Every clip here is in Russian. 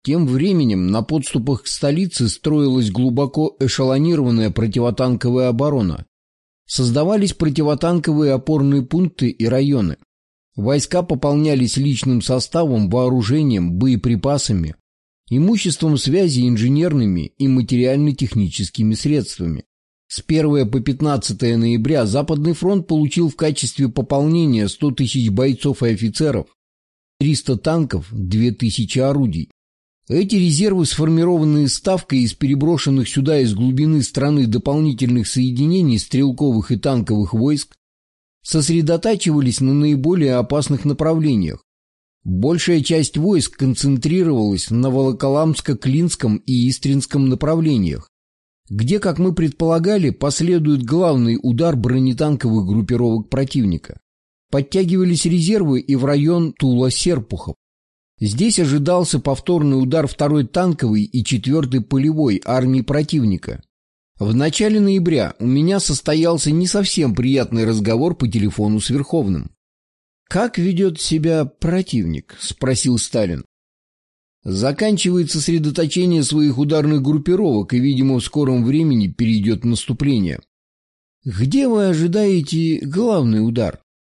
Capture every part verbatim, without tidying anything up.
Тем временем на подступах к столице строилась глубоко эшелонированная противотанковая оборона. Создавались противотанковые опорные пункты и районы. Войска пополнялись личным составом, вооружением, боеприпасами, имуществом связи, инженерными и материально-техническими средствами. С первого по пятнадцатое ноября Западный фронт получил в качестве пополнения сто тысяч бойцов и офицеров, триста танков, две тысячи орудий. Эти резервы, сформированные ставкой из переброшенных сюда из глубины страны дополнительных соединений стрелковых и танковых войск, сосредотачивались на наиболее опасных направлениях. Большая часть войск концентрировалась на Волоколамско-Клинском и Истринском направлениях, где, как мы предполагали, последует главный удар бронетанковых группировок противника. Подтягивались резервы и в район Тула-Серпухов. Здесь ожидался повторный удар второй танковой и четвертой полевой армии противника. В начале ноября у меня состоялся не совсем приятный разговор по телефону с Верховным. «Как ведет себя противник?» – спросил Сталин. «Заканчивает сосредоточение своих ударных группировок и, видимо, в скором времени перейдет в наступление». «Где вы ожидаете главный удар?»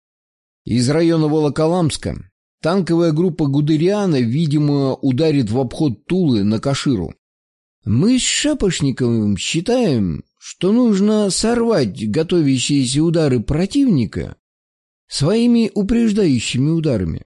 «Из района Волоколамска. Танковая группа Гудериана, видимо, ударит в обход Тулы на Каширу». «Мы с Шапошниковым считаем, что нужно сорвать готовящиеся удары противника своими упреждающими ударами.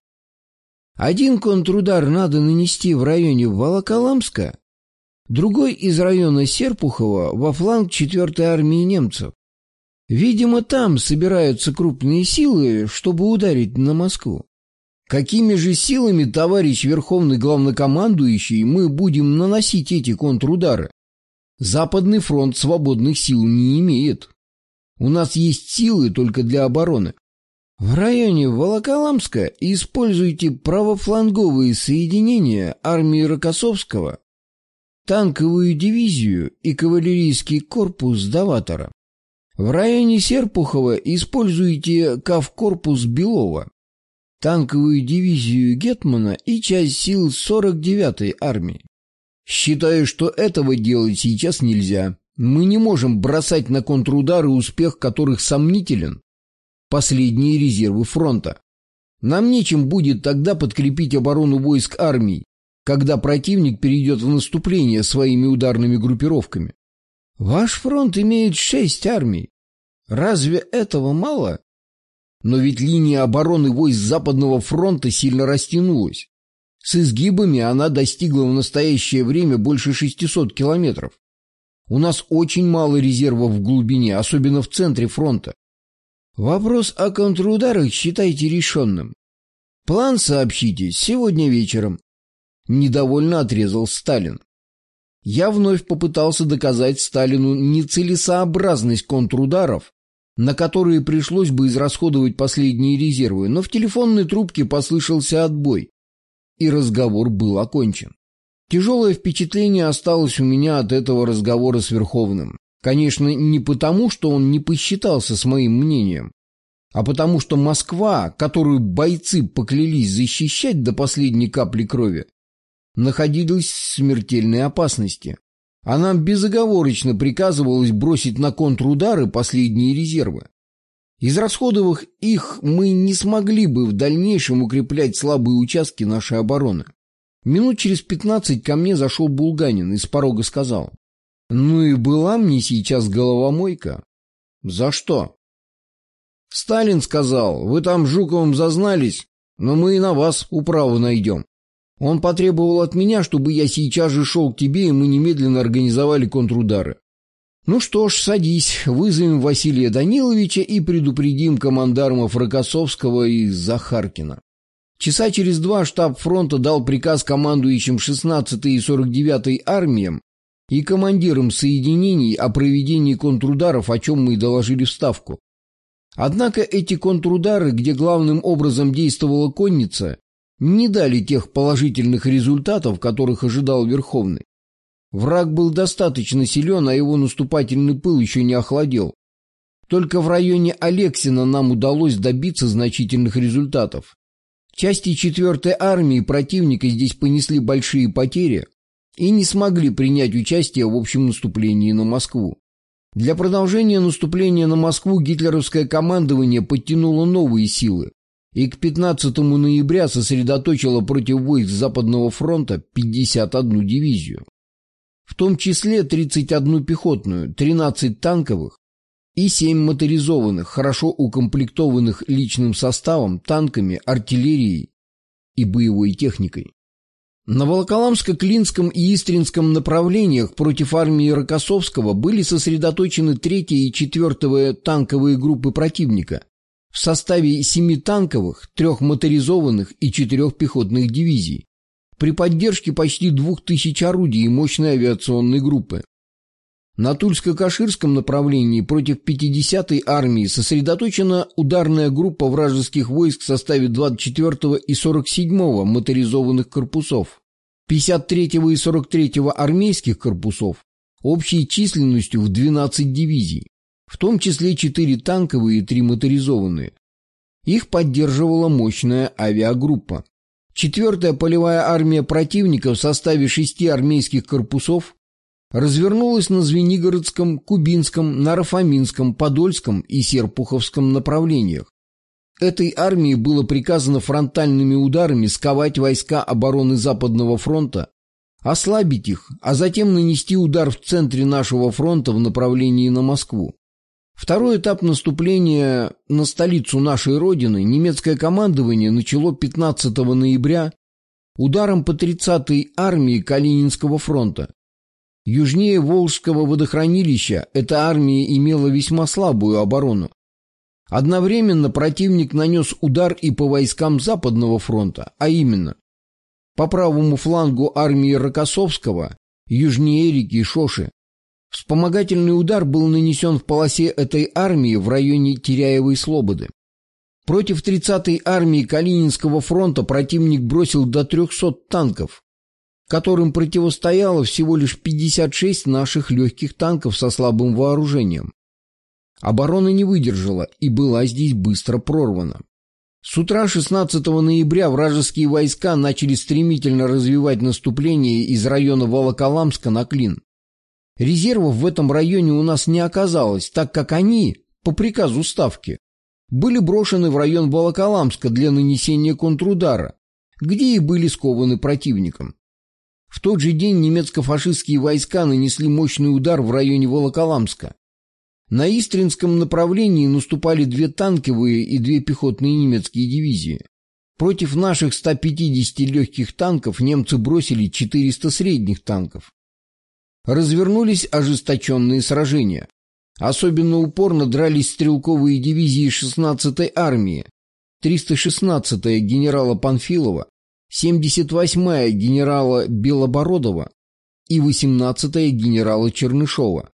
Один контрудар надо нанести в районе Волоколамска, другой из района Серпухова во фланг четвертой армии немцев. Видимо, там собираются крупные силы, чтобы ударить на Москву. Какими же силами, товарищ Верховный Главнокомандующий, мы будем наносить эти контрудары? Западный фронт свободных сил не имеет. У нас есть силы только для обороны. В районе Волоколамска используйте правофланговые соединения армии Рокоссовского, танковую дивизию и кавалерийский корпус Даватора. В районе Серпухова используйте кавкорпус Белова, танковую дивизию Гетмана и часть сил сорок девятой армии. Считаю, что этого делать сейчас нельзя. Мы не можем бросать на контрудары, успех которых сомнителен, последние резервы фронта. Нам нечем будет тогда подкрепить оборону войск армий, когда противник перейдет в наступление своими ударными группировками. Ваш фронт имеет шесть армий. Разве этого мало? Но ведь линия обороны войск Западного фронта сильно растянулась. С изгибами она достигла в настоящее время больше шестисот километров. У нас очень мало резервов в глубине, особенно в центре фронта. Вопрос о контрударах считайте решенным. План сообщите сегодня вечером. Недовольно отрезал Сталин. Я вновь попытался доказать Сталину нецелесообразность контрударов, на которые пришлось бы израсходовать последние резервы, но в телефонной трубке послышался отбой, и разговор был окончен. Тяжелое впечатление осталось у меня от этого разговора с Верховным. Конечно, не потому, что он не посчитался с моим мнением, а потому что Москва, которую бойцы поклялись защищать до последней капли крови, находилась в смертельной опасности. А нам безоговорочно приказывалось бросить на контрудары последние резервы. Израсходовав их, мы не смогли бы в дальнейшем укреплять слабые участки нашей обороны. Минут через пятнадцать ко мне зашел Булганин и с порога сказал: «Ну и была мне сейчас головомойка». «За что?» «Сталин сказал, вы там с Жуковым зазнались, но мы и на вас управу найдем. Он потребовал от меня, чтобы я сейчас же шел к тебе, и мы немедленно организовали контрудары». «Ну что ж, садись, вызовем Василия Даниловича и предупредим командармов Рокоссовского и Захаркина». Часа через два штаб фронта дал приказ командующим шестнадцатой и сорок девятой армиям и командирам соединений о проведении контрударов, о чем мы и доложили в Ставку. Однако эти контрудары, где главным образом действовала конница, не дали тех положительных результатов, которых ожидал Верховный. Враг был достаточно силен, а его наступательный пыл еще не охладел. Только в районе Алексина нам удалось добиться значительных результатов. Части четвёртой армии противника здесь понесли большие потери и не смогли принять участие в общем наступлении на Москву. Для продолжения наступления на Москву гитлеровское командование подтянуло новые силы и к пятнадцатому ноября сосредоточило против войск Западного фронта пятьдесят одну дивизию, в том числе тридцать одну пехотную, тринадцать танковых и семь моторизованных, хорошо укомплектованных личным составом, танками, артиллерией и боевой техникой. На Волоколамско-Клинском и Истринском направлениях против армии Рокоссовского были сосредоточены третья и четвёртая танковые группы противника в составе семи танковых, трех моторизованных и четырех пехотных дивизий при поддержке почти двух тысяч орудий и мощной авиационной группы. На Тульско-Каширском направлении против пятидесятой армии сосредоточена ударная группа вражеских войск в составе двадцать четвёртого и сорок седьмого моторизованных корпусов, пятьдесят третьего и сорок третьего армейских корпусов общей численностью в двенадцать дивизий, в том числе четыре танковые и три моторизованные. Их поддерживала мощная авиагруппа. Четвертая полевая армия противника в составе шести армейских корпусов развернулась на Звенигородском, Кубинском, Наро-Фоминском, Подольском и Серпуховском направлениях. Этой армии было приказано фронтальными ударами сковать войска обороны Западного фронта, ослабить их, а затем нанести удар в центре нашего фронта в направлении на Москву. Второй этап наступления на столицу нашей Родины немецкое командование начало пятнадцатого ноября ударом по тридцатой армии Калининского фронта. Южнее Волжского водохранилища эта армия имела весьма слабую оборону. Одновременно противник нанес удар и по войскам Западного фронта, а именно по правому флангу армии Рокоссовского, южнее реки Шоши. Вспомогательный удар был нанесен в полосе этой армии в районе Теряевой Слободы. Против тридцатой армии Калининского фронта противник бросил до трехсот танков, которым противостояло всего лишь пятьдесят шесть наших легких танков со слабым вооружением. Оборона не выдержала и была здесь быстро прорвана. С утра шестнадцатого ноября вражеские войска начали стремительно развивать наступление из района Волоколамска на Клин. Резервов в этом районе у нас не оказалось, так как они, по приказу Ставки, были брошены в район Волоколамска для нанесения контрудара, где и были скованы противником. В тот же день немецко-фашистские войска нанесли мощный удар в районе Волоколамска. На Истринском направлении наступали две танковые и две пехотные немецкие дивизии. Против наших ста пятидесяти легких танков немцы бросили четыреста средних танков. Развернулись ожесточенные сражения. Особенно упорно дрались стрелковые дивизии шестнадцатой армии, триста шестнадцатая генерала Панфилова, семьдесят восьмая генерала Белобородова и восемнадцатая генерала Чернышова.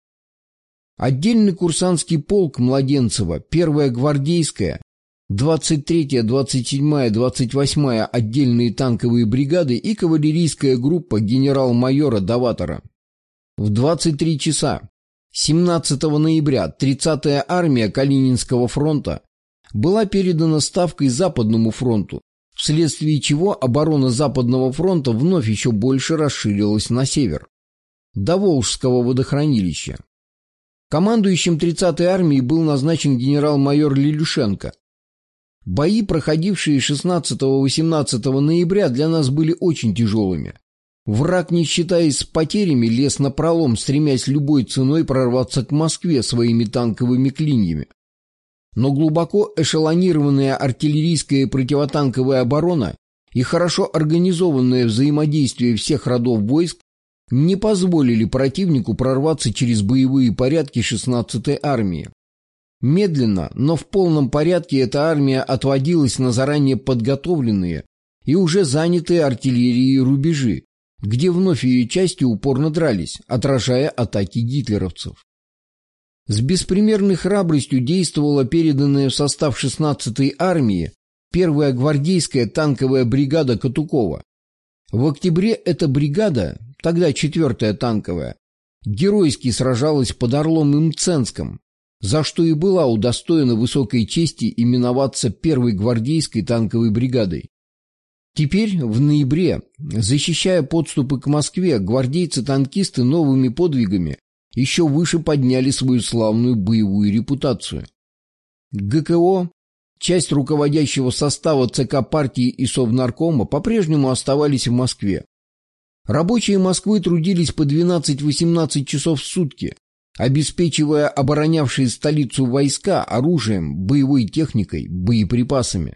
Отдельный курсантский полк Младенцева, первая гвардейская, двадцать третья, двадцать седьмая, двадцать восьмая отдельные танковые бригады и кавалерийская группа генерал-майора Даватора. В двадцать три часа семнадцатого ноября тридцатая армия Калининского фронта была передана Ставкой Западному фронту, вследствие чего оборона Западного фронта вновь еще больше расширилась на север, до Волжского водохранилища. Командующим тридцатой армией был назначен генерал-майор Лилюшенко. Бои, проходившие шестнадцатого-восемнадцатого ноября, для нас были очень тяжелыми. Враг, не считаясь с потерями, лез напролом, стремясь любой ценой прорваться к Москве своими танковыми клиньями. Но глубоко эшелонированная артиллерийская и противотанковая оборона и хорошо организованное взаимодействие всех родов войск не позволили противнику прорваться через боевые порядки шестнадцатой армии. Медленно, но в полном порядке эта армия отводилась на заранее подготовленные и уже занятые артиллерией рубежи, где вновь ее части упорно дрались, отражая атаки гитлеровцев. С беспримерной храбростью действовала переданная в состав шестнадцатой армии первая гвардейская танковая бригада Катукова. В октябре эта бригада, тогда четвертая танковая, геройски сражалась под Орлом и Мценском, за что и была удостоена высокой чести именоваться первой гвардейской танковой бригадой. Теперь, в ноябре, защищая подступы к Москве, гвардейцы-танкисты новыми подвигами еще выше подняли свою славную боевую репутацию. ГКО, часть руководящего состава ЦК партии и Совнаркома по-прежнему оставались в Москве. Рабочие Москвы трудились по двенадцать-восемнадцать часов в сутки, обеспечивая оборонявшие столицу войска оружием, боевой техникой, боеприпасами.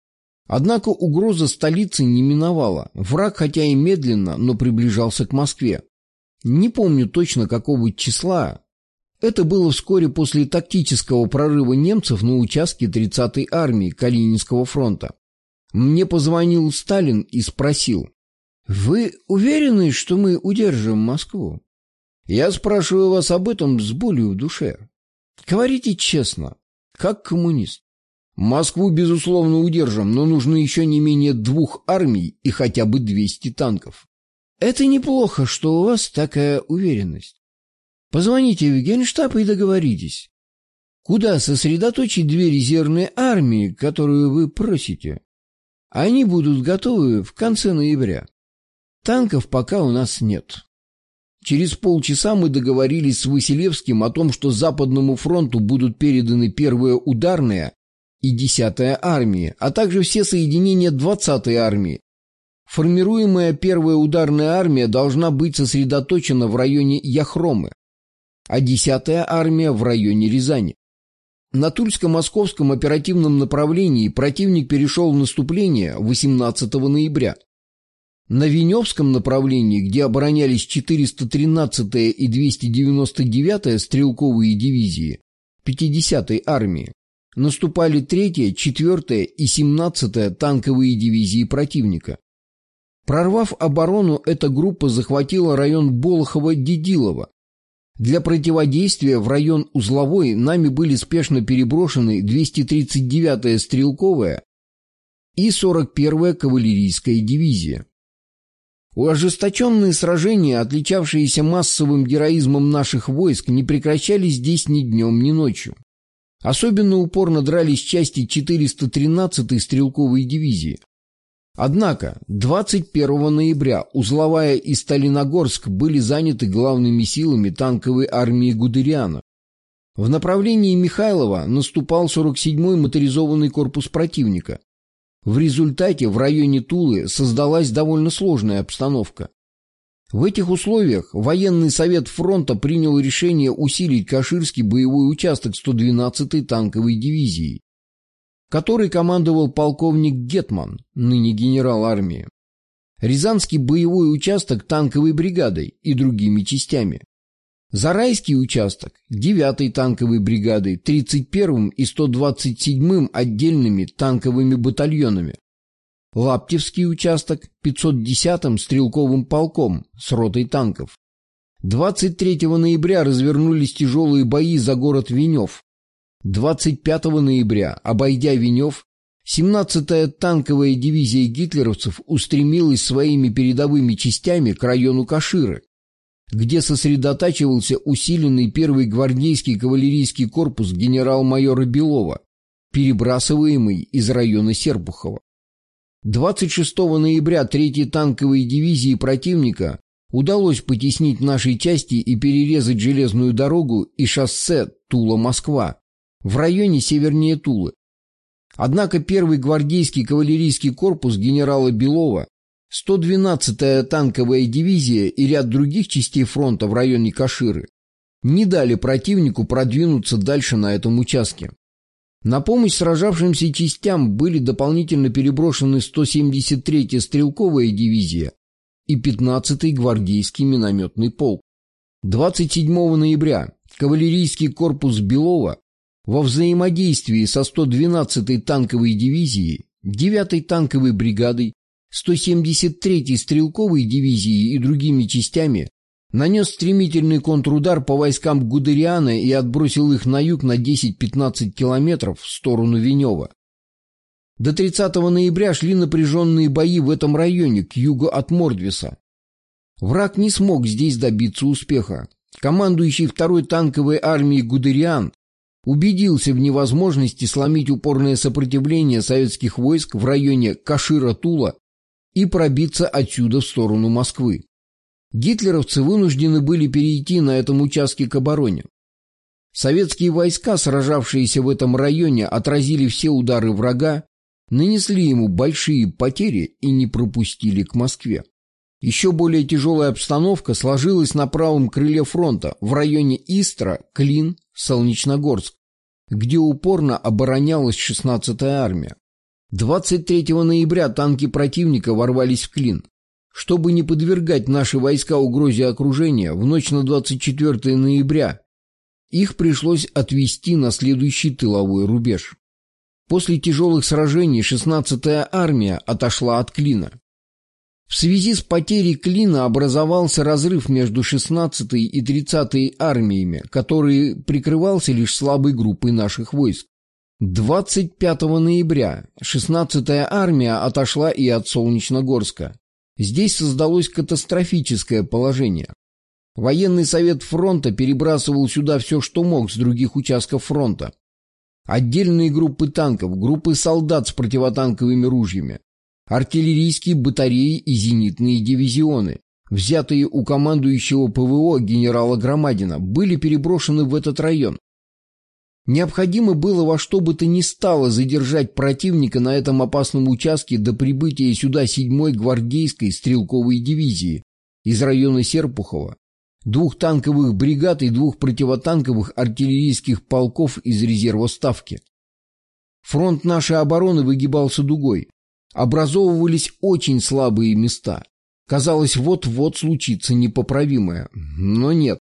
Однако угроза столицы не миновала. Враг, хотя и медленно, но приближался к Москве. Не помню точно какого числа. Это было вскоре после тактического прорыва немцев на участке тридцатой армии Калининского фронта. Мне позвонил Сталин и спросил: «Вы уверены, что мы удержим Москву? Я спрашиваю вас об этом с болью в душе. Говорите честно, как коммунист». «Москву, безусловно, удержим, но нужно еще не менее двух армий и хотя бы двести танков». «Это неплохо, что у вас такая уверенность. Позвоните в Генштаб и договоритесь, куда сосредоточить две резервные армии, которые вы просите. Они будут готовы в конце ноября. Танков пока у нас нет». Через полчаса мы договорились с Василевским о том, что Западному фронту будут переданы первая ударная и десятая армии, а также все соединения двадцатой армии. Формируемая первая ударная армия должна быть сосредоточена в районе Яхромы, а десятая армия в районе Рязани. На Тульско-Московском оперативном направлении противник перешел в наступление восемнадцатого ноября. На Веневском направлении, где оборонялись четыреста тринадцатая и двести девяносто девятая стрелковые дивизии пятидесятой армии, наступали третья, четвёртая и семнадцатая танковые дивизии противника. Прорвав оборону, эта группа захватила район Болохово-Дедилово. Для противодействия в район Узловой нами были спешно переброшены двести тридцать девятая стрелковая и сорок первая кавалерийская дивизия. Ожесточенные сражения, отличавшиеся массовым героизмом наших войск, не прекращались здесь ни днем, ни ночью. Особенно упорно дрались части четыреста тринадцатой стрелковой дивизии. Однако двадцать первого ноября Узловая и Сталиногорск были заняты главными силами танковой армии Гудериана. В направлении Михайлова наступал сорок седьмой моторизованный корпус противника. В результате в районе Тулы создалась довольно сложная обстановка. В этих условиях военный совет фронта принял решение усилить Каширский боевой участок сто двенадцатой танковой дивизии, который командовал полковник Гетман, ныне генерал армии, Рязанский боевой участок танковой бригадой и другими частями, Зарайский участок девятой танковой бригадой, тридцать первым и сто двадцать седьмым отдельными танковыми батальонами, Лаптевский участок пятьсот десятым стрелковым полком с ротой танков. двадцать третьего ноября развернулись тяжелые бои за город Венев. двадцать пятого ноября, обойдя Венев, семнадцатая танковая дивизия гитлеровцев устремилась своими передовыми частями к району Каширы, где сосредотачивался усиленный первый гвардейский кавалерийский корпус генерал-майора Белова, перебрасываемый из района Серпухова. двадцать шестого ноября третьей танковой дивизии противника удалось потеснить наши части и перерезать железную дорогу и шоссе Тула-Москва в районе севернее Тулы. Однако первый гвардейский кавалерийский корпус генерала Белова, сто двенадцатая танковая дивизия и ряд других частей фронта в районе Каширы не дали противнику продвинуться дальше на этом участке. На помощь сражавшимся частям были дополнительно переброшены сто семьдесят третья стрелковая дивизия и пятнадцатый гвардейский минометный полк. двадцать седьмого ноября кавалерийский корпус Белова во взаимодействии со сто двенадцатой танковой дивизией, девятой танковой бригадой, сто семьдесят третьей стрелковой дивизией и другими частями нанес стремительный контрудар по войскам Гудериана и отбросил их на юг на десять-пятнадцать километров в сторону Венева. До тридцатого ноября шли напряженные бои в этом районе, к югу от Мордвиса. Враг не смог здесь добиться успеха. Командующий второй танковой армией Гудериан убедился в невозможности сломить упорное сопротивление советских войск в районе Кашира-Тула и пробиться отсюда в сторону Москвы. Гитлеровцы вынуждены были перейти на этом участке к обороне. Советские войска, сражавшиеся в этом районе, отразили все удары врага, нанесли ему большие потери и не пропустили к Москве. Еще более тяжелая обстановка сложилась на правом крыле фронта в районе Истра, Клин, Солнечногорск, где упорно оборонялась шестнадцатая армия. двадцать третьего ноября танки противника ворвались в Клин. Чтобы не подвергать наши войска угрозе окружения, в ночь на двадцать четвёртое ноября их пришлось отвести на следующий тыловой рубеж. После тяжелых сражений шестнадцатая армия отошла от Клина. В связи с потерей Клина образовался разрыв между шестнадцатой и тридцатой армиями, который прикрывался лишь слабой группой наших войск. двадцать пятого ноября шестнадцатая армия отошла и от Солнечногорска. Здесь создалось катастрофическое положение. Военный совет фронта перебрасывал сюда все, что мог с других участков фронта. Отдельные группы танков, группы солдат с противотанковыми ружьями, артиллерийские батареи и зенитные дивизионы, взятые у командующего ПВО генерала Громадина, были переброшены в этот район. Необходимо было во что бы то ни стало задержать противника на этом опасном участке до прибытия сюда седьмой гвардейской стрелковой дивизии из района Серпухова, двух танковых бригад и двух противотанковых артиллерийских полков из резерва Ставки. Фронт нашей обороны выгибался дугой. Образовывались очень слабые места. Казалось, вот-вот случится непоправимое. Но нет.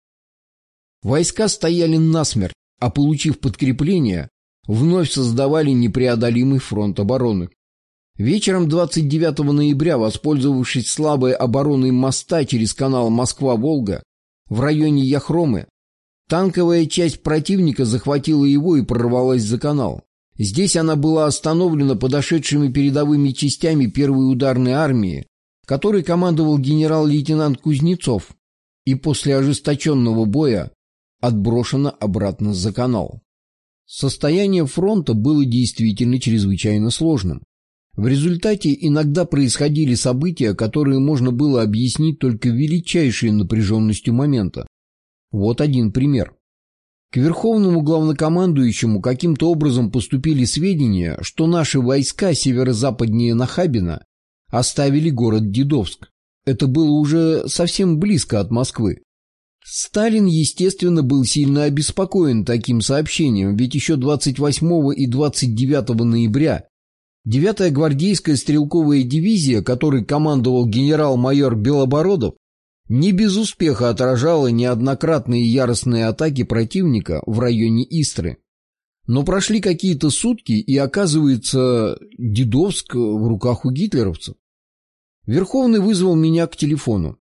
Войска стояли насмерть, а получив подкрепление, вновь создавали непреодолимый фронт обороны. Вечером двадцать девятого ноября, воспользовавшись слабой обороной моста через канал Москва-Волга, в районе Яхромы, танковая часть противника захватила его и прорвалась за канал. Здесь она была остановлена подошедшими передовыми частями первой ударной армии, которой командовал генерал-лейтенант Кузнецов, и после ожесточенного боя отброшена обратно за канал. Состояние фронта было действительно чрезвычайно сложным. В результате иногда происходили события, которые можно было объяснить только величайшей напряженностью момента. Вот один пример. К верховному главнокомандующему каким-то образом поступили сведения, что наши войска северо-западнее Нахабино оставили город Дедовск. Это было уже совсем близко от Москвы. Сталин, естественно, был сильно обеспокоен таким сообщением, ведь еще двадцать восьмого и двадцать девятого ноября девятая гвардейская стрелковая дивизия, которой командовал генерал-майор Белобородов, не без успеха отражала неоднократные яростные атаки противника в районе Истры. Но прошли какие-то сутки, и, оказывается, Дедовск в руках у гитлеровцев. Верховный вызвал меня к телефону.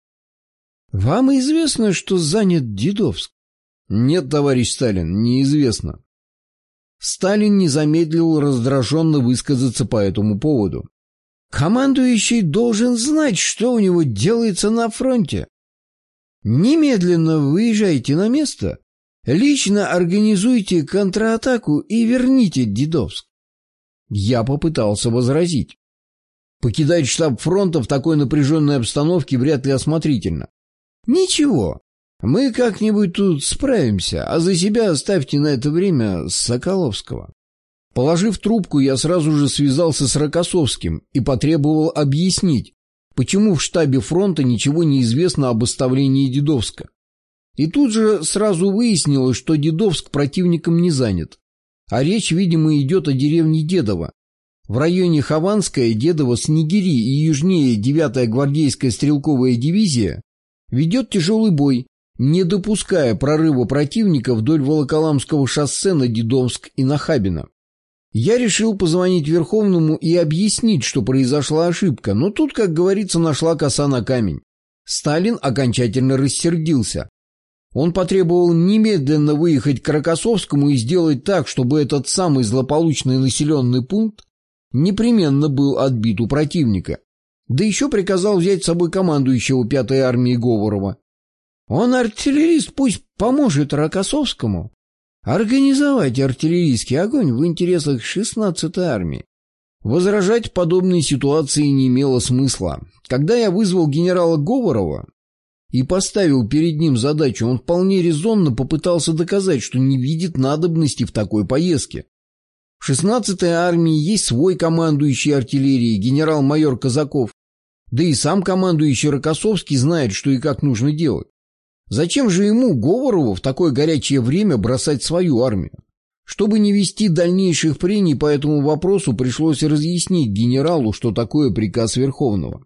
«Вам известно, что занят Дедовск?» «Нет, товарищ Сталин, неизвестно». Сталин не замедлил раздраженно высказаться по этому поводу. «Командующий должен знать, что у него делается на фронте. Немедленно выезжайте на место, лично организуйте контратаку и верните Дедовск». Я попытался возразить. Покидать штаб фронта в такой напряженной обстановке вряд ли осмотрительно. «Ничего, мы как-нибудь тут справимся, а за себя оставьте на это время Соколовского». Положив трубку, я сразу же связался с Рокоссовским и потребовал объяснить, почему в штабе фронта ничего не известно об оставлении Дедовска. И тут же сразу выяснилось, что Дедовск противником не занят, а речь, видимо, идет о деревне Дедово. В районе Хованская, Дедово, Снегири и южнее девятая гвардейская стрелковая дивизия ведет тяжелый бой, не допуская прорыва противника вдоль Волоколамского шоссе на Дедовск и Нахабино. Я решил позвонить Верховному и объяснить, что произошла ошибка, но тут, как говорится, нашла коса на камень. Сталин окончательно рассердился. Он потребовал немедленно выехать к Рокоссовскому и сделать так, чтобы этот самый злополучный населенный пункт непременно был отбит у противника. Да еще приказал взять с собой командующего пятой армии Говорова. Он артиллерист, пусть поможет Рокоссовскому организовать артиллерийский огонь в интересах шестнадцатой армии. Возражать в подобной ситуации не имело смысла. Когда я вызвал генерала Говорова и поставил перед ним задачу, он вполне резонно попытался доказать, что не видит надобности в такой поездке. В шестнадцатой армии есть свой командующий артиллерией, генерал-майор Казаков, да и сам командующий Рокоссовский знает, что и как нужно делать. Зачем же ему, Говорову, в такое горячее время бросать свою армию? Чтобы не вести дальнейших прений по этому вопросу, пришлось разъяснить генералу, что такое приказ Верховного.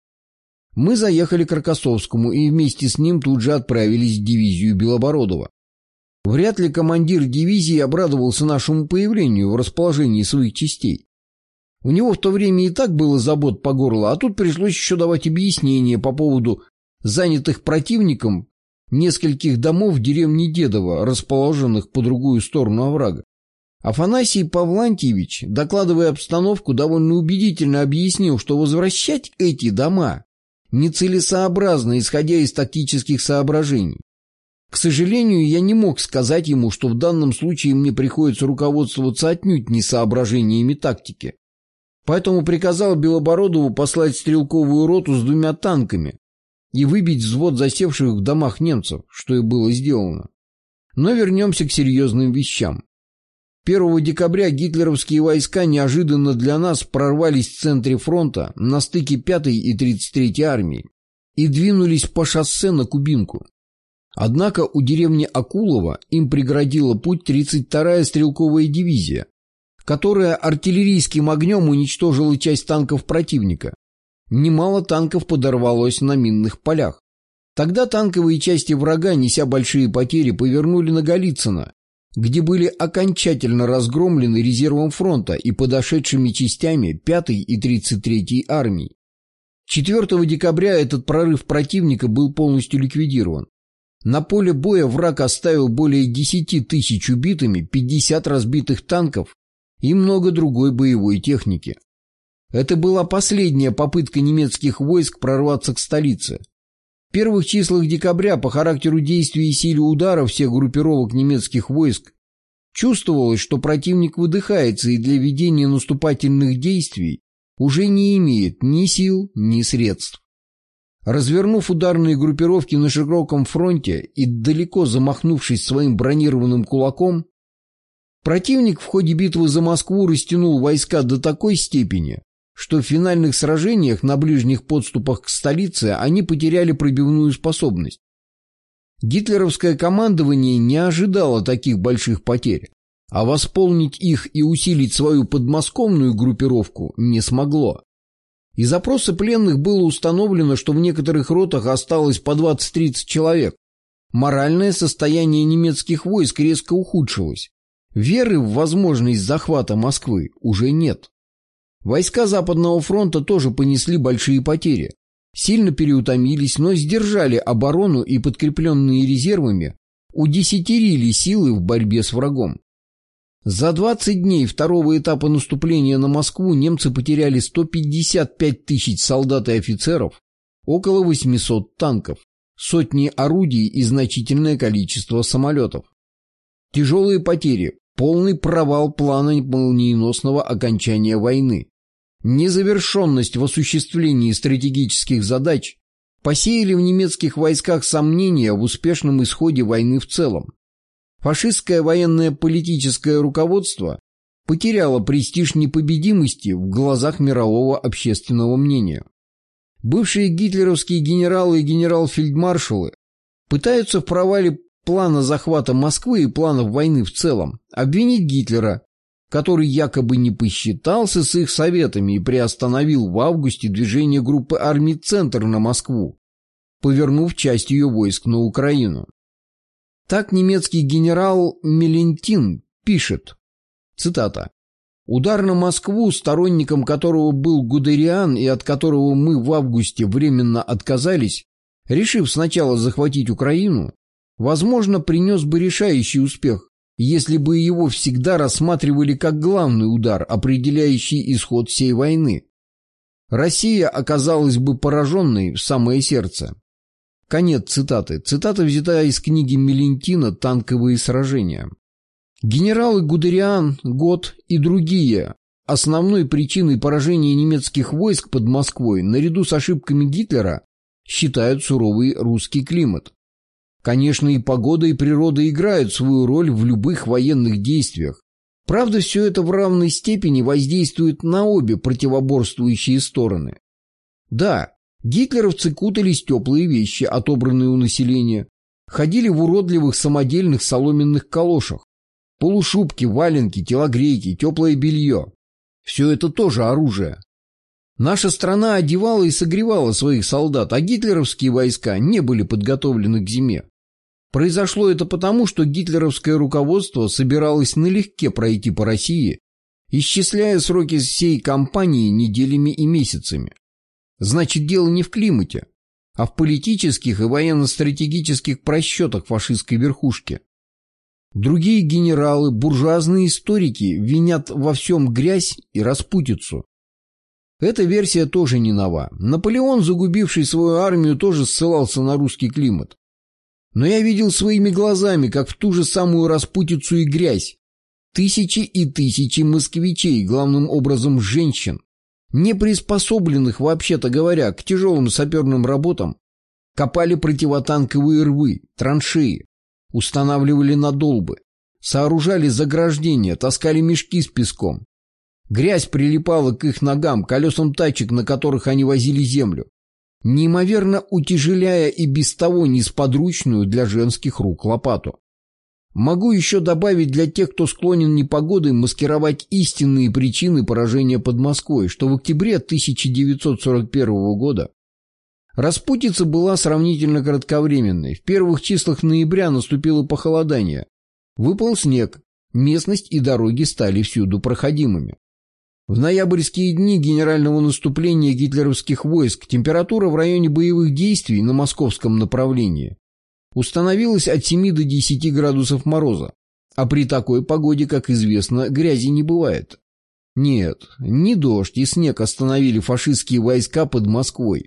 Мы заехали к Рокоссовскому и вместе с ним тут же отправились в дивизию Белобородова. Вряд ли командир дивизии обрадовался нашему появлению в расположении своих частей. У него в то время и так было забот по горло, а тут пришлось еще давать объяснения по поводу занятых противником нескольких домов в деревне Дедово, расположенных по другую сторону оврага. Афанасий Павлантьевич, докладывая обстановку, довольно убедительно объяснил, что возвращать эти дома нецелесообразно, исходя из тактических соображений. К сожалению, я не мог сказать ему, что в данном случае мне приходится руководствоваться отнюдь не соображениями тактики. Поэтому приказал Белобородову послать стрелковую роту с двумя танками и выбить взвод засевших в домах немцев, что и было сделано. Но вернемся к серьезным вещам. первого декабря гитлеровские войска неожиданно для нас прорвались в центре фронта на стыке пятой и тридцать третьей армии и двинулись по шоссе на Кубинку. Однако у деревни Акулова им преградила путь тридцать вторая стрелковая дивизия, которая артиллерийским огнем уничтожила часть танков противника. Немало танков подорвалось на минных полях. Тогда танковые части врага, неся большие потери, повернули на Голицыно, где были окончательно разгромлены резервом фронта и подошедшими частями пятой и тридцать третьей армий. четвёртого декабря этот прорыв противника был полностью ликвидирован. На поле боя враг оставил более десяти тысяч убитыми, пятьдесят разбитых танков и много другой боевой техники. Это была последняя попытка немецких войск прорваться к столице. В первых числах декабря по характеру действий и силе удара всех группировок немецких войск чувствовалось, что противник выдыхается и для ведения наступательных действий уже не имеет ни сил, ни средств. Развернув ударные группировки на широком фронте и далеко замахнувшись своим бронированным кулаком, противник в ходе битвы за Москву растянул войска до такой степени, что в финальных сражениях на ближних подступах к столице они потеряли пробивную способность. Гитлеровское командование не ожидало таких больших потерь, а восполнить их и усилить свою подмосковную группировку не смогло. Из опроса пленных было установлено, что в некоторых ротах осталось по двадцать-тридцать человек. Моральное состояние немецких войск резко ухудшилось. Веры в возможность захвата Москвы уже нет. Войска Западного фронта тоже понесли большие потери. Сильно переутомились, но сдержали оборону и, подкрепленные резервами, удесятерили силы в борьбе с врагом. За двадцать дней второго этапа наступления на Москву немцы потеряли сто пятьдесят пять тысяч солдат и офицеров, около восьмисот танков, сотни орудий и значительное количество самолетов. Тяжелые потери, полный провал плана молниеносного окончания войны, незавершенность в осуществлении стратегических задач посеяли в немецких войсках сомнения в успешном исходе войны в целом. Фашистское военное политическое руководство потеряло престиж непобедимости в глазах мирового общественного мнения. Бывшие гитлеровские генералы и генерал-фельдмаршалы пытаются в провале плана захвата Москвы и планов войны в целом обвинить Гитлера, который якобы не посчитался с их советами и приостановил в августе движение группы армий «Центр» на Москву, повернув часть ее войск на Украину. Так немецкий генерал Мелентин пишет, цитата, «Удар на Москву, сторонником которого был Гудериан и от которого мы в августе временно отказались, решив сначала захватить Украину, возможно, принес бы решающий успех, если бы его всегда рассматривали как главный удар, определяющий исход всей войны. Россия оказалась бы пораженной в самое сердце». Конец цитаты. Цитата взята из книги Мелентина «Танковые сражения». Генералы Гудериан, Гот и другие основной причиной поражения немецких войск под Москвой, наряду с ошибками Гитлера, считают суровый русский климат. Конечно, и погода, и природа играют свою роль в любых военных действиях. Правда, все это в равной степени воздействует на обе противоборствующие стороны. Да, гитлеровцы кутались в теплые вещи, отобранные у населения, ходили в уродливых самодельных соломенных калошах, полушубки, валенки, телогрейки, теплое белье. Все это тоже оружие. Наша страна одевала и согревала своих солдат, а гитлеровские войска не были подготовлены к зиме. Произошло это потому, что гитлеровское руководство собиралось налегке пройти по России, исчисляя сроки всей кампании неделями и месяцами. Значит, дело не в климате, а в политических и военно-стратегических просчетах фашистской верхушки. Другие генералы, буржуазные историки винят во всем грязь и распутицу. Эта версия тоже не нова. Наполеон, загубивший свою армию, тоже ссылался на русский климат. Но я видел своими глазами, как в ту же самую распутицу и грязь тысячи и тысячи москвичей, главным образом женщин, не приспособленных, вообще-то говоря, к тяжелым саперным работам, копали противотанковые рвы, траншеи, устанавливали надолбы, сооружали заграждения, таскали мешки с песком. Грязь прилипала к их ногам, колесам тачек, на которых они возили землю, неимоверно утяжеляя и без того несподручную для женских рук лопату. Могу еще добавить для тех, кто склонен непогодой маскировать истинные причины поражения под Москвой, что в октябре тысяча девятьсот сорок первого года распутица была сравнительно кратковременной. В первых числах ноября наступило похолодание. Выпал снег, местность и дороги стали всюду проходимыми. В ноябрьские дни генерального наступления гитлеровских войск температура в районе боевых действий на московском направлении установилась от семи до десяти градусов мороза, а при такой погоде, как известно, грязи не бывает. Нет, ни дождь и снег остановили фашистские войска под Москвой.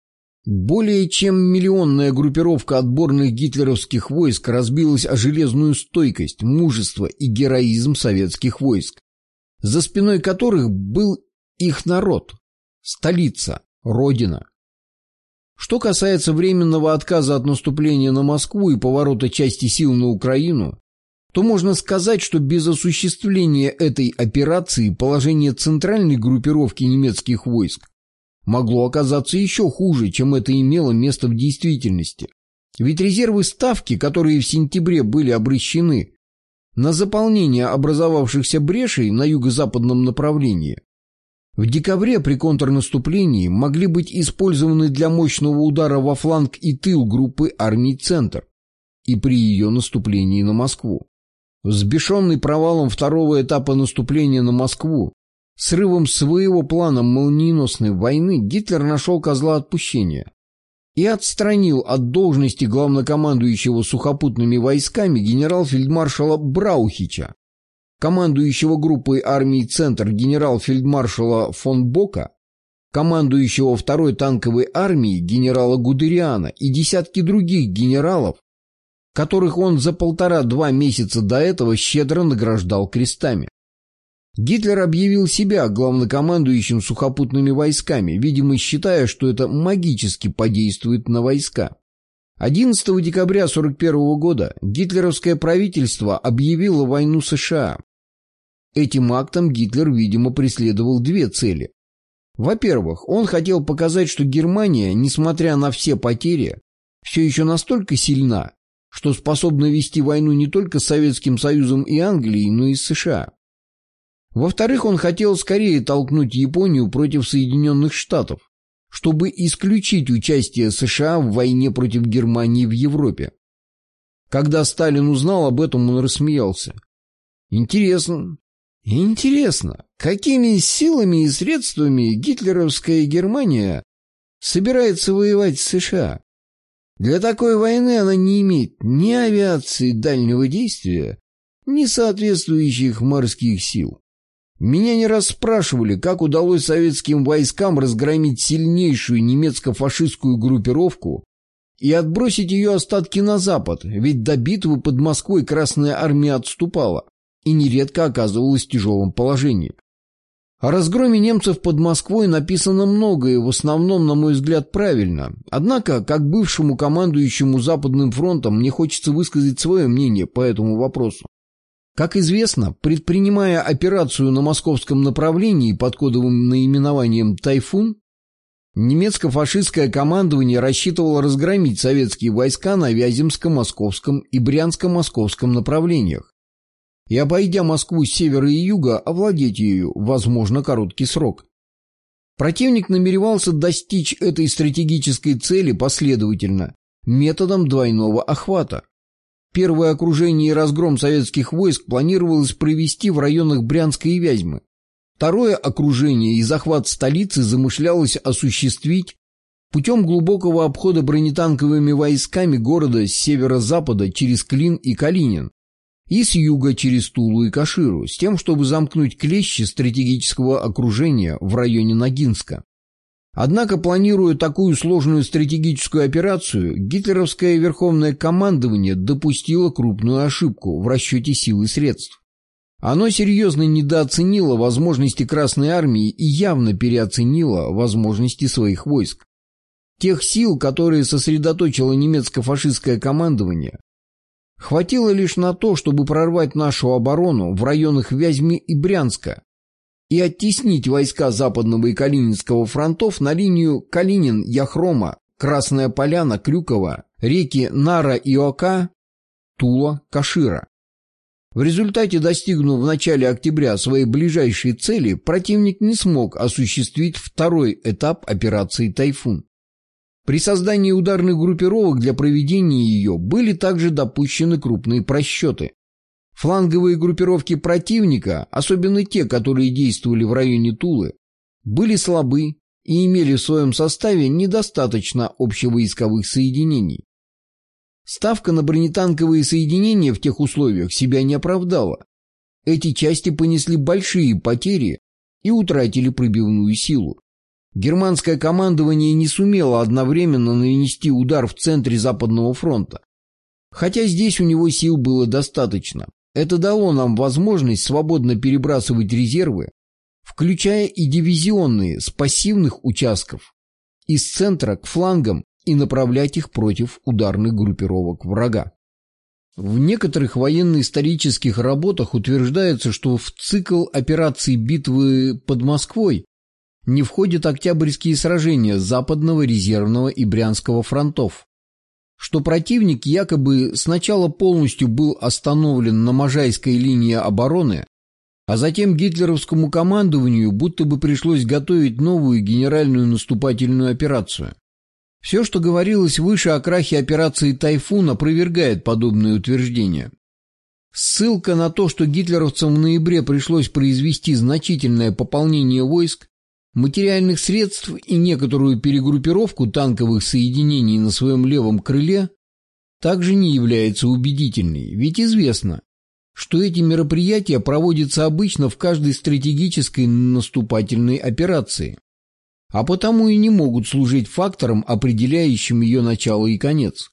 Более чем миллионная группировка отборных гитлеровских войск разбилась о железную стойкость, мужество и героизм советских войск, за спиной которых был их народ, столица, родина. Что касается временного отказа от наступления на Москву и поворота части сил на Украину, то можно сказать, что без осуществления этой операции положение центральной группировки немецких войск могло оказаться еще хуже, чем это имело место в действительности. Ведь резервы Ставки, которые в сентябре были обращены на заполнение образовавшихся брешей на юго-западном направлении, в декабре при контрнаступлении могли быть использованы для мощного удара во фланг и тыл группы армий «Центр» и при ее наступлении на Москву. Взбешенный провалом второго этапа наступления на Москву, срывом своего плана молниеносной войны, Гитлер нашел козла отпущения и отстранил от должности главнокомандующего сухопутными войсками генерал-фельдмаршала Браухича, командующего группой армий «Центр» генерал-фельдмаршала фон Бока, командующего второй танковой армией генерала Гудериана и десятки других генералов, которых он за полтора-два месяца до этого щедро награждал крестами. Гитлер объявил себя главнокомандующим сухопутными войсками, видимо, считая, что это магически подействует на войска. одиннадцатого декабря сорок первого года гитлеровское правительство объявило войну США. Этим актом Гитлер, видимо, преследовал две цели. Во-первых, он хотел показать, что Германия, несмотря на все потери, все еще настолько сильна, что способна вести войну не только с Советским Союзом и Англией, но и с США. Во-вторых, он хотел скорее толкнуть Японию против Соединенных Штатов, чтобы исключить участие США в войне против Германии в Европе. Когда Сталин узнал об этом, он рассмеялся. Интересно, интересно, какими силами и средствами гитлеровская Германия собирается воевать с США? Для такой войны она не имеет ни авиации дальнего действия, ни соответствующих морских сил. Меня не раз спрашивали, как удалось советским войскам разгромить сильнейшую немецко-фашистскую группировку и отбросить ее остатки на запад, ведь до битвы под Москвой Красная Армия отступала и нередко оказывалась в тяжелом положении. О разгроме немцев под Москвой написано многое, в основном, на мой взгляд, правильно. Однако, как бывшему командующему Западным фронтом, мне хочется высказать свое мнение по этому вопросу. Как известно, предпринимая операцию на московском направлении под кодовым наименованием «Тайфун», немецко-фашистское командование рассчитывало разгромить советские войска на Вяземском, Московском и Брянско-Московском направлениях и, обойдя Москву с севера и юга, овладеть ею, возможно, короткий срок. Противник намеревался достичь этой стратегической цели последовательно, методом двойного охвата. Первое окружение и разгром советских войск планировалось провести в районах Брянска и Вязьмы. Второе окружение и захват столицы замышлялось осуществить путем глубокого обхода бронетанковыми войсками города с северо-запада через Клин и Калинин и с юга через Тулу и Каширу, с тем, чтобы замкнуть клещи стратегического окружения в районе Ногинска. Однако, планируя такую сложную стратегическую операцию, гитлеровское верховное командование допустило крупную ошибку в расчете сил и средств. Оно серьезно недооценило возможности Красной Армии и явно переоценило возможности своих войск. Тех сил, которые сосредоточило немецко-фашистское командование, хватило лишь на то, чтобы прорвать нашу оборону в районах Вязьмы и Брянска и оттеснить войска Западного и Калининского фронтов на линию Калинин-Яхрома, Красная Поляна, Крюково, реки Нара и Ока, Тула, Кашира. В результате, достигнув в начале октября своей ближайшей цели, противник не смог осуществить второй этап операции «Тайфун». При создании ударных группировок для проведения ее были также допущены крупные просчеты. Фланговые группировки противника, особенно те, которые действовали в районе Тулы, были слабы и имели в своем составе недостаточно общевойсковых соединений. Ставка на бронетанковые соединения в тех условиях себя не оправдала. Эти части понесли большие потери и утратили пробивную силу. Германское командование не сумело одновременно нанести удар в центре Западного фронта, хотя здесь у него сил было достаточно. Это дало нам возможность свободно перебрасывать резервы, включая и дивизионные с пассивных участков, из центра к флангам и направлять их против ударных группировок врага. В некоторых военно-исторических работах утверждается, что в цикл операций битвы под Москвой не входят октябрьские сражения Западного, Резервного и Брянского фронтов, что противник якобы сначала полностью был остановлен на Можайской линии обороны, а затем гитлеровскому командованию будто бы пришлось готовить новую генеральную наступательную операцию. Все, что говорилось выше о крахе операции «Тайфун», опровергает подобные утверждения. Ссылка на то, что гитлеровцам в ноябре пришлось произвести значительное пополнение войск, материальных средств и некоторую перегруппировку танковых соединений на своем левом крыле, также не является убедительной, ведь известно, что эти мероприятия проводятся обычно в каждой стратегической наступательной операции, а потому и не могут служить фактором, определяющим ее начало и конец.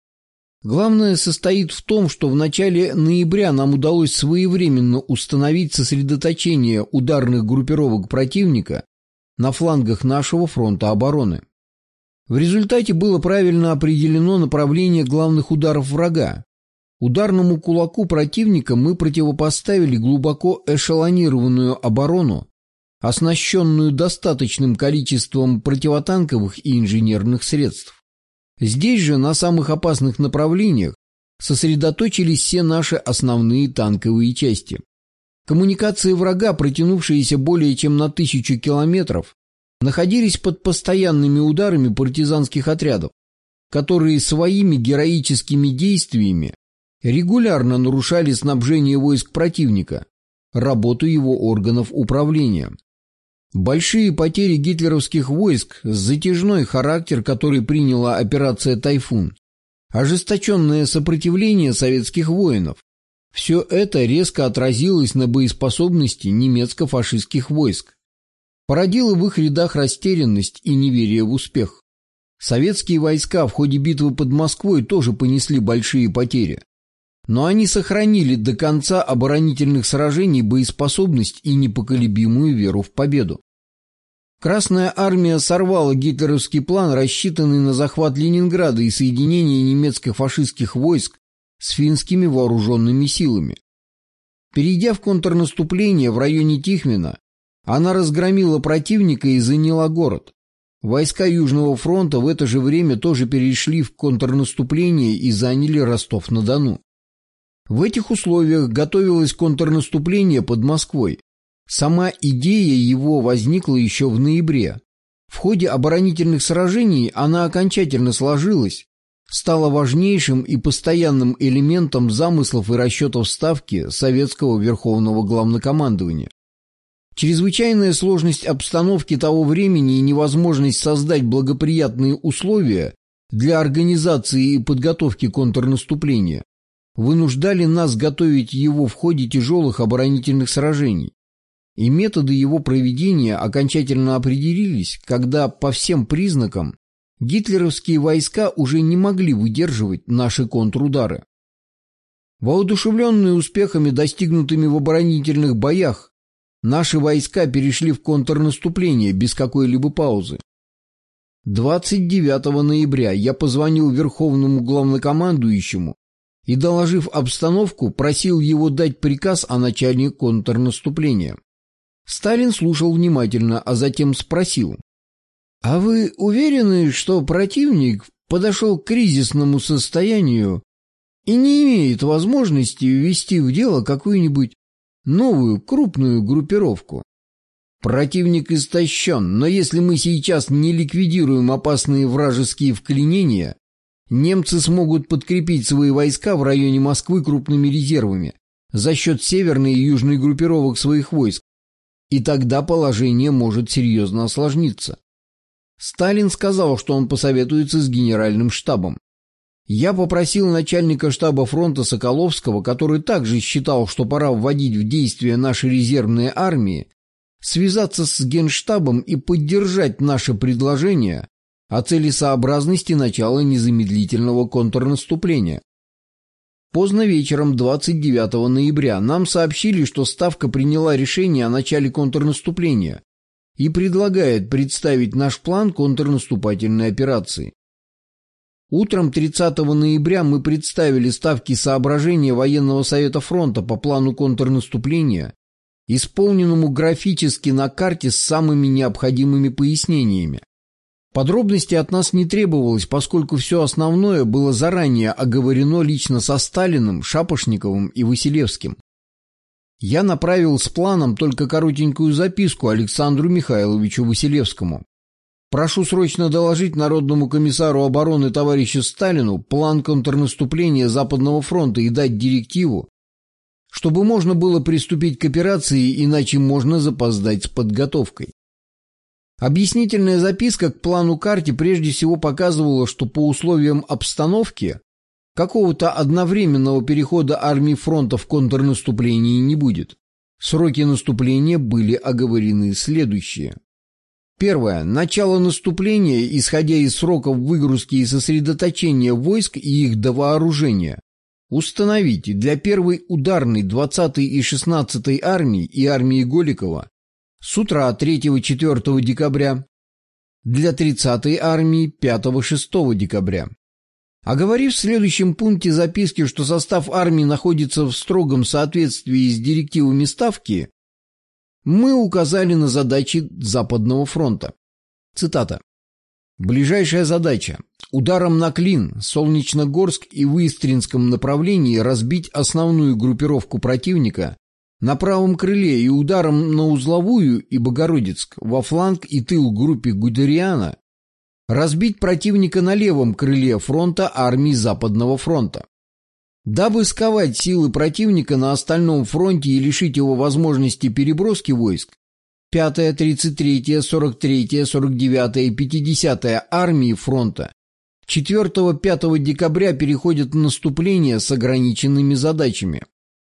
Главное состоит в том, что в начале ноября нам удалось своевременно установить сосредоточение ударных группировок противника на флангах нашего фронта обороны. В результате было правильно определено направление главных ударов врага. Ударному кулаку противника мы противопоставили глубоко эшелонированную оборону, оснащенную достаточным количеством противотанковых и инженерных средств. Здесь же, на самых опасных направлениях, сосредоточились все наши основные танковые части. Коммуникации врага, протянувшиеся более чем на тысячу километров, находились под постоянными ударами партизанских отрядов, которые своими героическими действиями регулярно нарушали снабжение войск противника, работу его органов управления. Большие потери гитлеровских войск, затяжной характер, который приняла операция «Тайфун», ожесточенное сопротивление советских воинов – все это резко отразилось на боеспособности немецко-фашистских войск, породило в их рядах растерянность и неверие в успех. Советские войска в ходе битвы под Москвой тоже понесли большие потери. но они сохранили до конца оборонительных сражений боеспособность и непоколебимую веру в победу. Красная армия сорвала гитлеровский план, рассчитанный на захват Ленинграда и соединение немецких фашистских войск с финскими вооруженными силами. Перейдя в контрнаступление в районе Тихвина, она разгромила противника и заняла город. Войска Южного фронта в это же время тоже перешли в контрнаступление и заняли Ростов-на-Дону. В этих условиях готовилось контрнаступление под Москвой. Сама идея его возникла еще в ноябре. В ходе оборонительных сражений она окончательно сложилась, стала важнейшим и постоянным элементом замыслов и расчетов Ставки Советского Верховного Главнокомандования. Чрезвычайная сложность обстановки того времени и невозможность создать благоприятные условия для организации и подготовки контрнаступления вынуждали нас готовить его в ходе тяжелых оборонительных сражений. И методы его проведения окончательно определились, когда по всем признакам гитлеровские войска уже не могли выдерживать наши контрудары. Воодушевленные успехами, достигнутыми в оборонительных боях, наши войска перешли в контрнаступление без какой-либо паузы. двадцать девятого ноября я позвонил Верховному Главнокомандующему и, доложив обстановку, просил его дать приказ о начале контрнаступления. Сталин слушал внимательно, а затем спросил: «А вы уверены, что противник подошел к кризисному состоянию и не имеет возможности ввести в дело какую-нибудь новую крупную группировку? Противник истощен, но если мы сейчас не ликвидируем опасные вражеские вклинения, немцы смогут подкрепить свои войска в районе Москвы крупными резервами за счет северной и южной группировок своих войск, и тогда положение может серьезно осложниться». Сталин сказал, что он посоветуется с генеральным штабом. Я попросил начальника штаба фронта Соколовского, который также считал, что пора вводить в действие наши резервные армии, связаться с Генштабом и поддержать наше предложение о целесообразности начала незамедлительного контрнаступления. Поздно вечером двадцать девятого ноября нам сообщили, что Ставка приняла решение о начале контрнаступления и предлагает представить наш план контрнаступательной операции. Утром тридцатого ноября мы представили Ставке соображения Военного совета фронта по плану контрнаступления, исполненному графически на карте с самыми необходимыми пояснениями. Подробностей от нас не требовалось, поскольку все основное было заранее оговорено лично со Сталиным, Шапошниковым и Василевским. Я направил с планом только коротенькую записку Александру Михайловичу Василевскому. Прошу срочно доложить Народному комиссару обороны товарищу Сталину план контрнаступления Западного фронта и дать директиву, чтобы можно было приступить к операции, иначе можно запоздать с подготовкой. Объяснительная записка к плану-карте прежде всего показывала, что по условиям обстановки какого-то одновременного перехода армии фронта в контрнаступление не будет. Сроки наступления были оговорены следующие. Первое. Начало наступления, исходя из сроков выгрузки и сосредоточения войск и их довооружения, установить для первой ударной двадцатой и шестнадцатой армии и армии Голикова с утра третьего-четвёртого декабря, для тридцатой армии пятого-шестого декабря. Оговорив в следующем пункте записки, что состав армии находится в строгом соответствии с директивами Ставки, мы указали на задачи Западного фронта. Цитата. «Ближайшая задача – ударом на Клин, Солнечногорск и в Истринском направлении разбить основную группировку противника на правом крыле и ударом на Узловую и Богородицк во фланг и тыл группе Гудериана разбить противника на левом крыле фронта армии Западного фронта. Дабы сковать силы противника на остальном фронте и лишить его возможности переброски войск, пятая, тридцать третья, сорок третья, сорок девятая и пятидесятая армии фронта четвёртого-пятого декабря переходят в наступление с ограниченными задачами.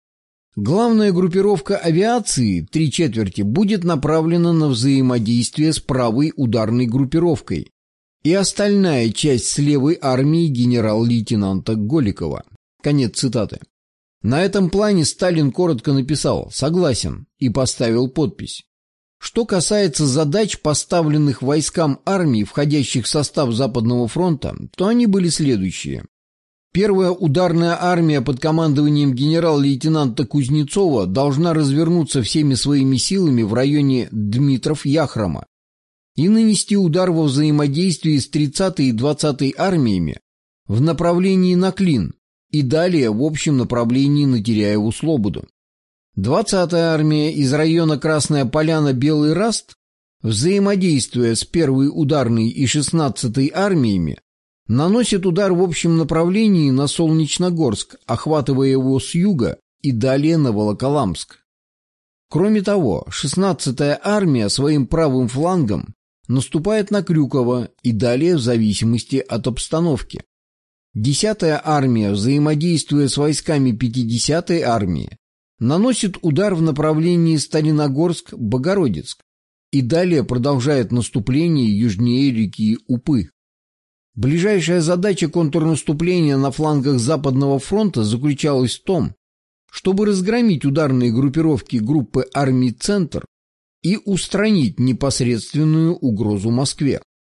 Главная группировка авиации, три четверти, будет направлена на взаимодействие с правой ударной группировкой и остальная часть с левой армией генерал-лейтенанта Голикова». Конец цитаты. На этом плане Сталин коротко написал «Согласен» и поставил подпись. Что касается задач, поставленных войскам армии, входящих в состав Западного фронта, то они были следующие. Первая ударная армия под командованием генерал-лейтенанта Кузнецова должна развернуться всеми своими силами в районе Дмитров-Яхрома и нанести удар во взаимодействии с тридцатой и двадцатой армиями в направлении на Клин и далее в общем направлении на Теряеву-Слободу. двадцатая армия из района Красная Поляна-Белый Раст, взаимодействуя с первой ударной и шестнадцатой армиями, наносит удар в общем направлении на Солнечногорск, охватывая его с юга и далее на Волоколамск. Кроме того, шестнадцатая армия своим правым флангом наступает на Крюково и далее в зависимости от обстановки. десятая армия, взаимодействуя с войсками пятидесятой армии, наносит удар в направлении Сталиногорск-Богородицк и далее продолжает наступление южнее реки Упы. Ближайшая задача контрнаступления на флангах Западного фронта заключалась в том, чтобы разгромить ударные группировки группы армий «Центр» и устранить непосредственную угрозу Москве.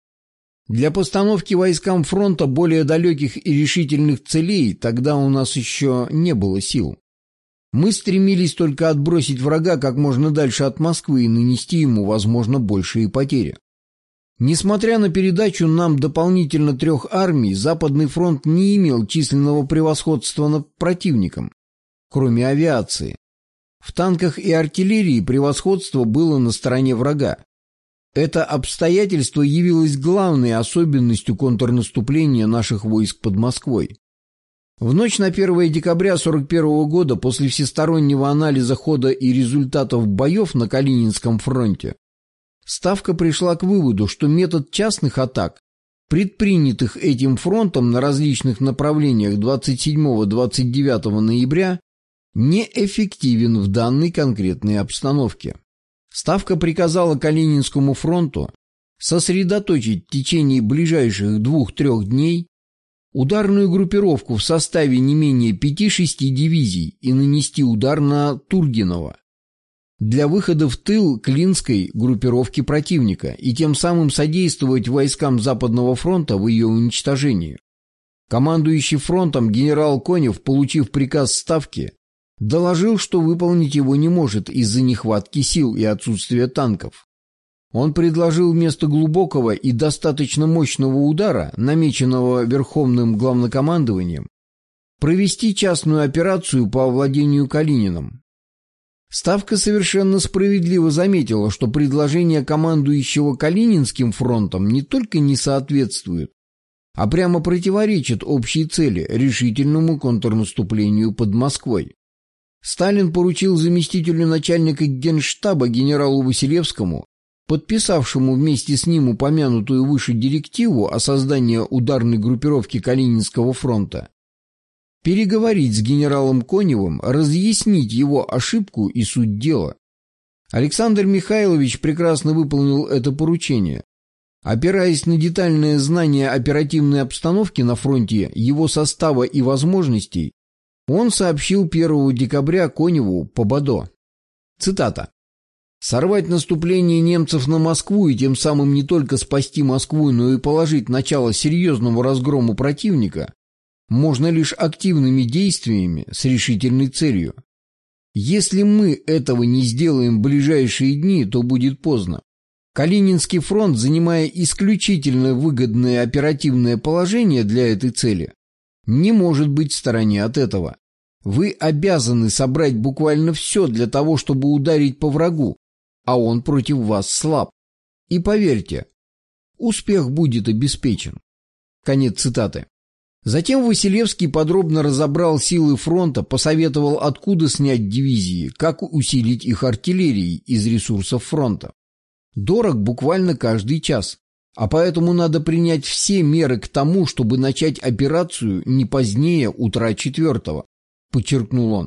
Для постановки войскам фронта более далеких и решительных целей тогда у нас еще не было сил. Мы стремились только отбросить врага как можно дальше от Москвы и нанести ему, возможно, большие потери. Несмотря на передачу нам дополнительно трех армий, Западный фронт не имел численного превосходства над противником, кроме авиации. В танках и артиллерии превосходство было на стороне врага. Это обстоятельство явилось главной особенностью контрнаступления наших войск под Москвой. В ночь на первое декабря сорок первого года, после всестороннего анализа хода и результатов боев на Калининском фронте, Ставка пришла к выводу, что метод частных атак, предпринятых этим фронтом на различных направлениях двадцать седьмого — двадцать девятого ноября, неэффективен в данной конкретной обстановке. Ставка приказала Калининскому фронту сосредоточить в течение ближайших двух-трех дней ударную группировку в составе не менее пяти-шести дивизий и нанести удар на Тургенево для выхода в тыл Клинской группировки противника и тем самым содействовать войскам Западного фронта в ее уничтожении. Командующий фронтом генерал Конев, получив приказ Ставки, доложил, что выполнить его не может из-за нехватки сил и отсутствия танков. Он предложил вместо глубокого и достаточно мощного удара, намеченного Верховным Главнокомандованием, провести частную операцию по овладению Калининым. Ставка совершенно справедливо заметила, что предложение командующего Калининским фронтом не только не соответствует, а прямо противоречит общей цели – решительному контрнаступлению под Москвой. Сталин поручил заместителю начальника Генштаба генералу Василевскому, подписавшему вместе с ним упомянутую выше директиву о создании ударной группировки Калининского фронта, переговорить с генералом Коневым, разъяснить его ошибку и суть дела. Александр Михайлович прекрасно выполнил это поручение. Опираясь на детальное знание оперативной обстановки на фронте, его состава и возможностей, он сообщил первого декабря Коневу по БАДО. Цитата. «Сорвать наступление немцев на Москву и тем самым не только спасти Москву, но и положить начало серьезному разгрому противника можно лишь активными действиями с решительной целью. Если мы этого не сделаем в ближайшие дни, то будет поздно. Калининский фронт, занимая исключительно выгодное оперативное положение для этой цели, не может быть в стороне от этого. Вы обязаны собрать буквально все для того, чтобы ударить по врагу, а он против вас слаб. И поверьте, успех будет обеспечен». Конец цитаты. Затем Василевский подробно разобрал силы фронта, посоветовал, откуда снять дивизии, как усилить их артиллерией из ресурсов фронта. Дорог буквально каждый час, а поэтому надо принять все меры к тому, чтобы начать операцию не позднее утра четвертого, подчеркнул он.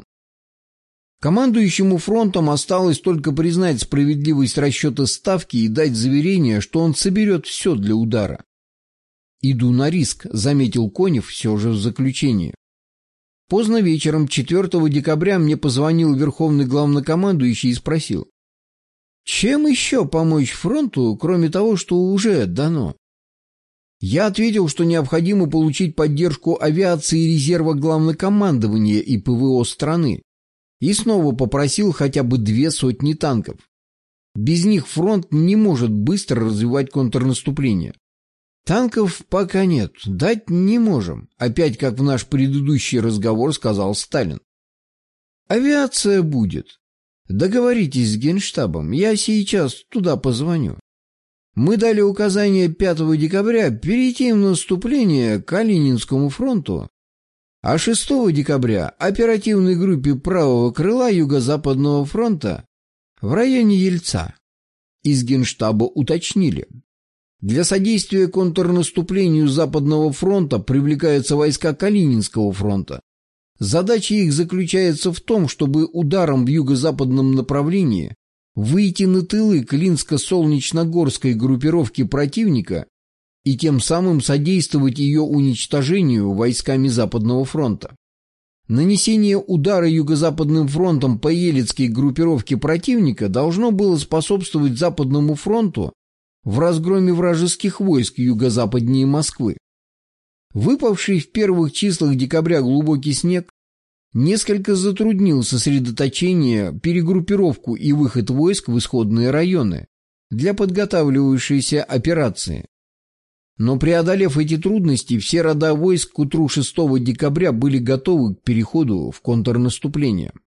Командующему фронтом осталось только признать справедливость расчета Ставки и дать заверение, что он соберет все для удара. «Иду на риск», — заметил Конев все же в заключении. Поздно вечером четвёртого декабря мне позвонил верховный главнокомандующий и спросил: чем еще помочь фронту, кроме того, что уже дано? Я ответил, что необходимо получить поддержку авиации и резерва главнокомандования и ПВО страны, и снова попросил хотя бы две сотни танков. Без них фронт не может быстро развивать контрнаступление. Танков пока нет, дать не можем, опять как в наш предыдущий разговор сказал Сталин. Авиация будет. Договоритесь с Генштабом, я сейчас туда позвоню. Мы дали указание пятого декабря перейти в наступление к Калининскому фронту, а шестого декабря оперативной группе правого крыла Юго-Западного фронта в районе Ельца. Из Генштаба уточнили. Для содействия контрнаступлению Западного фронта привлекаются войска Калининского фронта. Задача их заключается в том, чтобы ударом в юго-западном направлении выйти на тылы Клинско-Солнечногорской группировки противника и тем самым содействовать ее уничтожению войсками Западного фронта. Нанесение удара юго-западным фронтом по Елецкой группировке противника должно было способствовать Западному фронту в разгроме вражеских войск юго-западнее Москвы. Выпавший в первых числах декабря глубокий снег несколько затруднил сосредоточение, перегруппировку и выход войск в исходные районы для подготавливающейся операции. Но преодолев эти трудности, все рода войск к утру шестого декабря были готовы к переходу в контрнаступление.